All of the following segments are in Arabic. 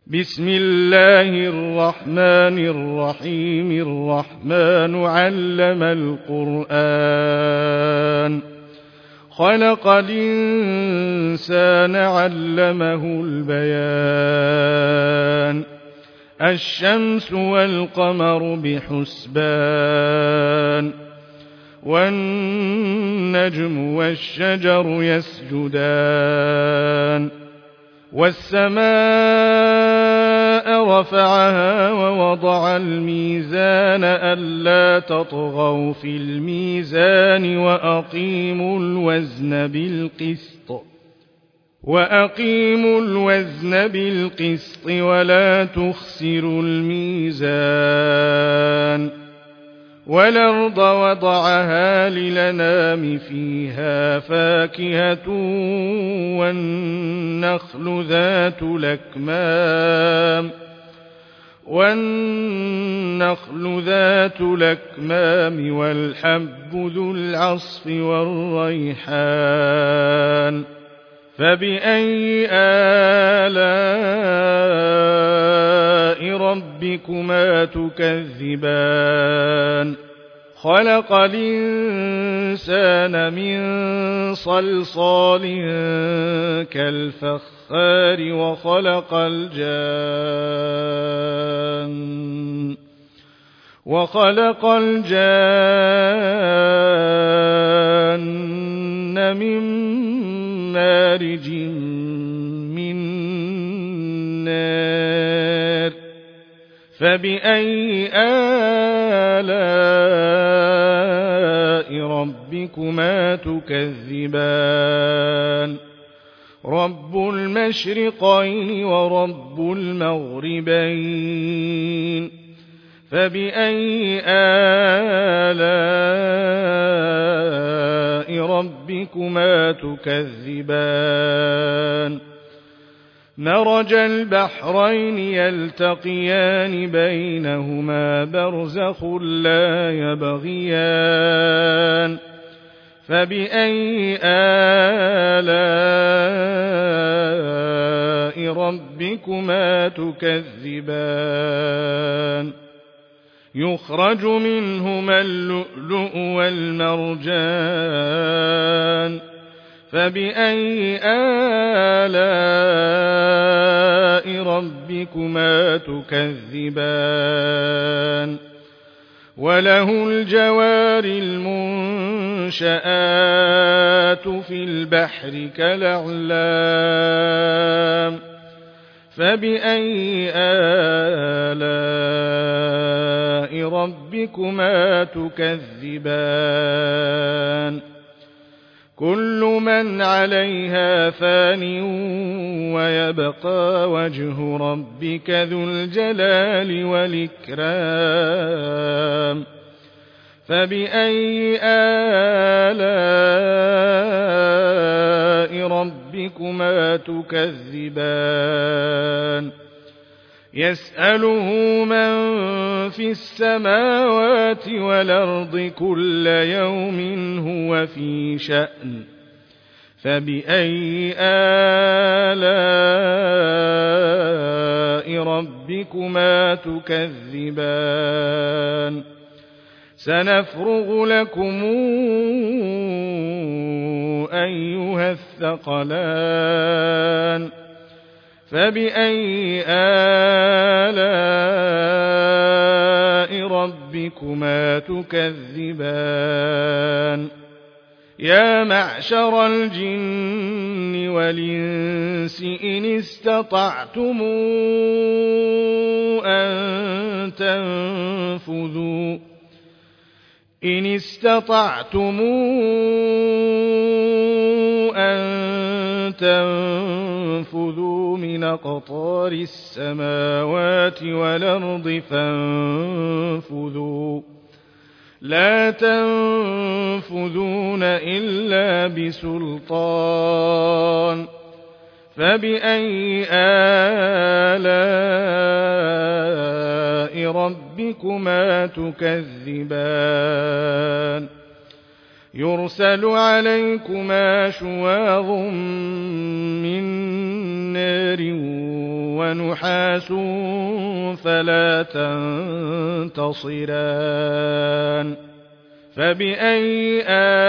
بسم الله الرحمن الرحيم. الرحمن علم القرآن، خلق الإنسان علمه البيان. الشمس والقمر بحسبان، والنجم والشجر يسجدان. والسماء رفعها ووضع الميزان ألا تطغوا في الميزان وأقيموا الوزن بالقسط ولا تخسروا الميزان. والأرض وضعها للأنام فيها فاكهة والنخل ذات الأكمام والحب ذو العصف والريحان. فبأي آلاء ربكما تكذبان؟ خلق الإنسان من صلصال كالفخار وخلق الجان من مارج من نار. فبأي آلاء ربكما تكذبان؟ رب المشرقين ورب المغربين. فبأي آلاء ربكما تكذبان؟ مرج البحرين يلتقيان بينهما برزخ لا يبغيان. فبأي آلاء ربكما تكذبان؟ يخرج منهما اللؤلؤ والمرجان. فبأي آلاء ربكما تكذبان؟ وله الجوار المنشآت في البحر كالأعلام. فبأي آلاء ربكما تكذبان؟ كل من عليها فان ويبقى وجه ربك ذو الجلال والإكرام. فبأي آلاء ربكما تكذبان؟ يسأله من في السماوات والأرض كل يوم هو في شأن. فبأي آلاء ربكما تكذبان؟ سنفرغ لكم أيها الثقلان. فبأي آلاء ربكما تكذبان؟ يا معشر الجن والإنس إن استطعتم أن تنفذوا من أقطار السماوات والأرض فانفذوا، لا تنفذون إلا بسلطان. فبأي آلاء ربكما تكذبان؟ يرسل عليكما شواظ من نار ونحاس فلا تنتصران فبأي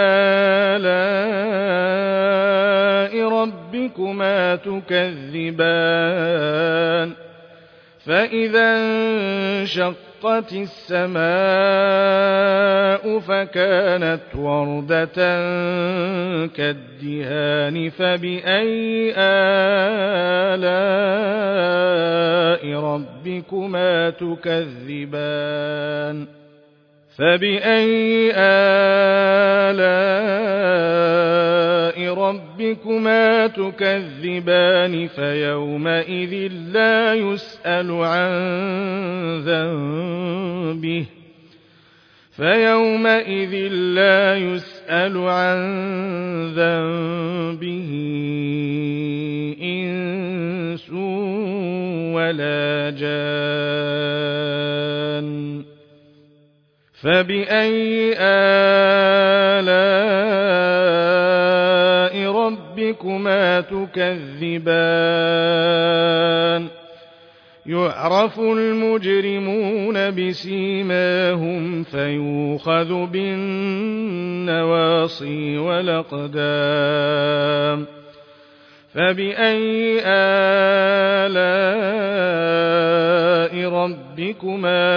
آلاء ربكما تكذبان فإذا انشقت السماء فكانت وردة كالدهان فبأي آلاء ربكما تكذبان فبأي آلاء ربكما تكذبان فيومئذ لا يسأل عن ذنبه إنس ولا جان فبأي آلاء ربكما تكذبان يعرف المجرمون بسيماهم فيؤخذ بالنواصي والأقدام فبأي آلاء ربكما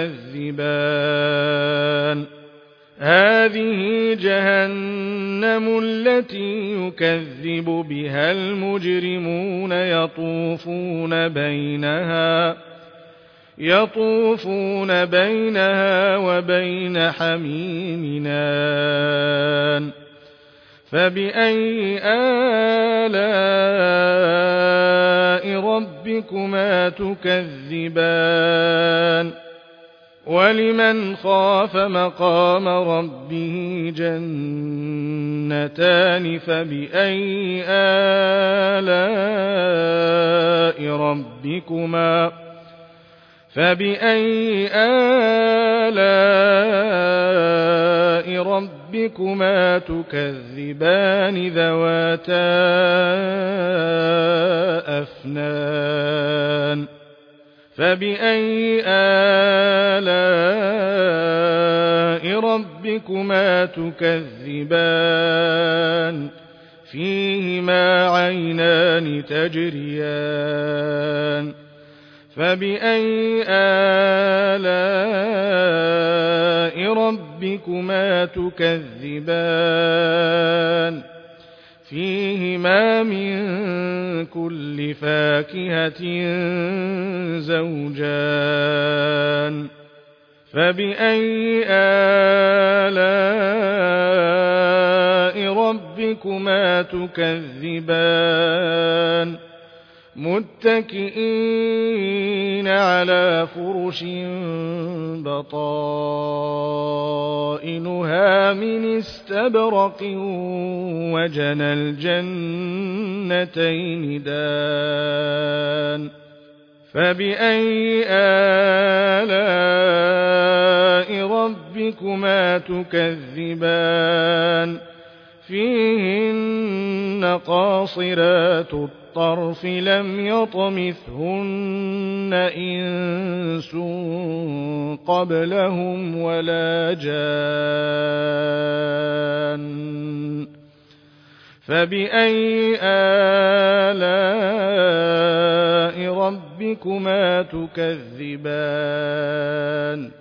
تكذبان هذه جهنم التي يكذب بها المجرمون يطوفون بينها وبين حميم آن فبأي آلاء ربكما تكذبان ولمن خاف مقام ربه جنتان فبأي آلاء ربكما تكذبان ذواتا أفنان فبأي آلاء ربكما تكذبان فيهما عينان تجريان فبأي آلاء ربكما تكذبان فيهما من كل فاكهة زوجان فبأي آلاء ربكما تكذبان متكئين على فرش بطائنها من استبرق وجنى الجنتين دان فبأي آلاء ربكما تكذبان فيهن قاصرات الطرف لم يطمثهن إنس قبلهم ولا جان فبأي آلاء ربكما تكذبان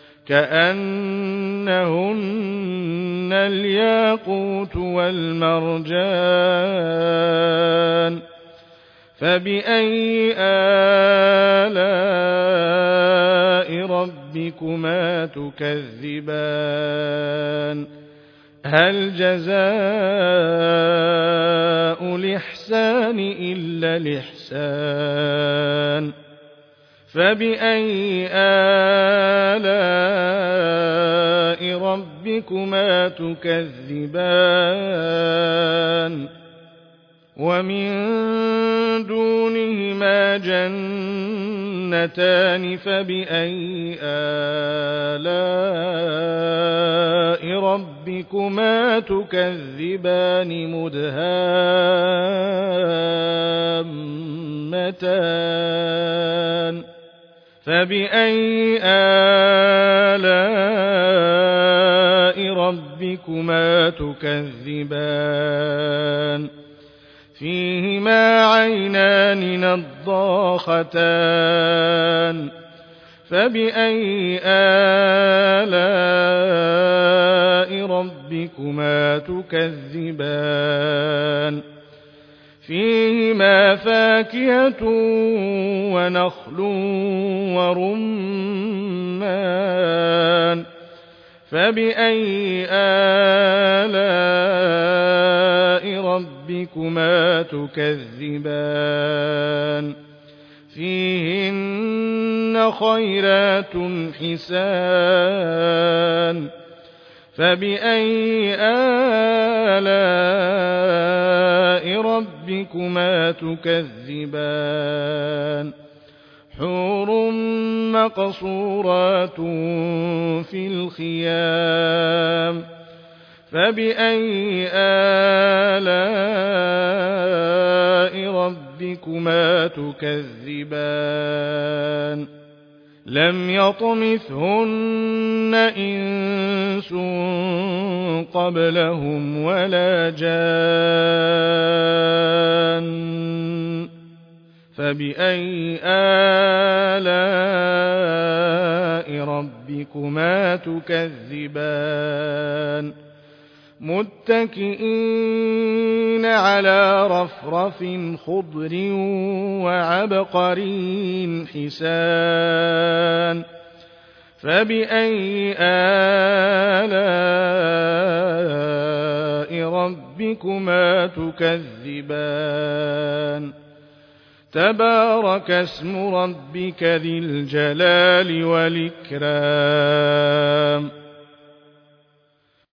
كأنهن الياقوت والمرجان فبأي آلاء ربكما تكذبان هل جزاء الإحسان إلا الإحسان فبأي آلاء ربكما تكذبان ومن دونهما جنتان فبأي آلاء ربكما تكذبان مدهامتان فبأي آلاء ربكما تكذبان فيهما عينان نضاختان فبأي آلاء ربكما تكذبان فيهما فاكهة ونخل ورمان فبأي آلاء ربكما تكذبان فيهن خيرات حسان فبأي آلاء ربكما تكذبان حور مقصورات في الخيام فبأي آلاء ربكما تكذبان لم يطمثهن إنس قبلهم ولا جان فبأي آلاء ربكما تكذبان متكئين على رفرف خضر وعبقري حسان فبأي آلاء ربكما تكذبان تبارك اسم ربك ذي الجلال والإكرام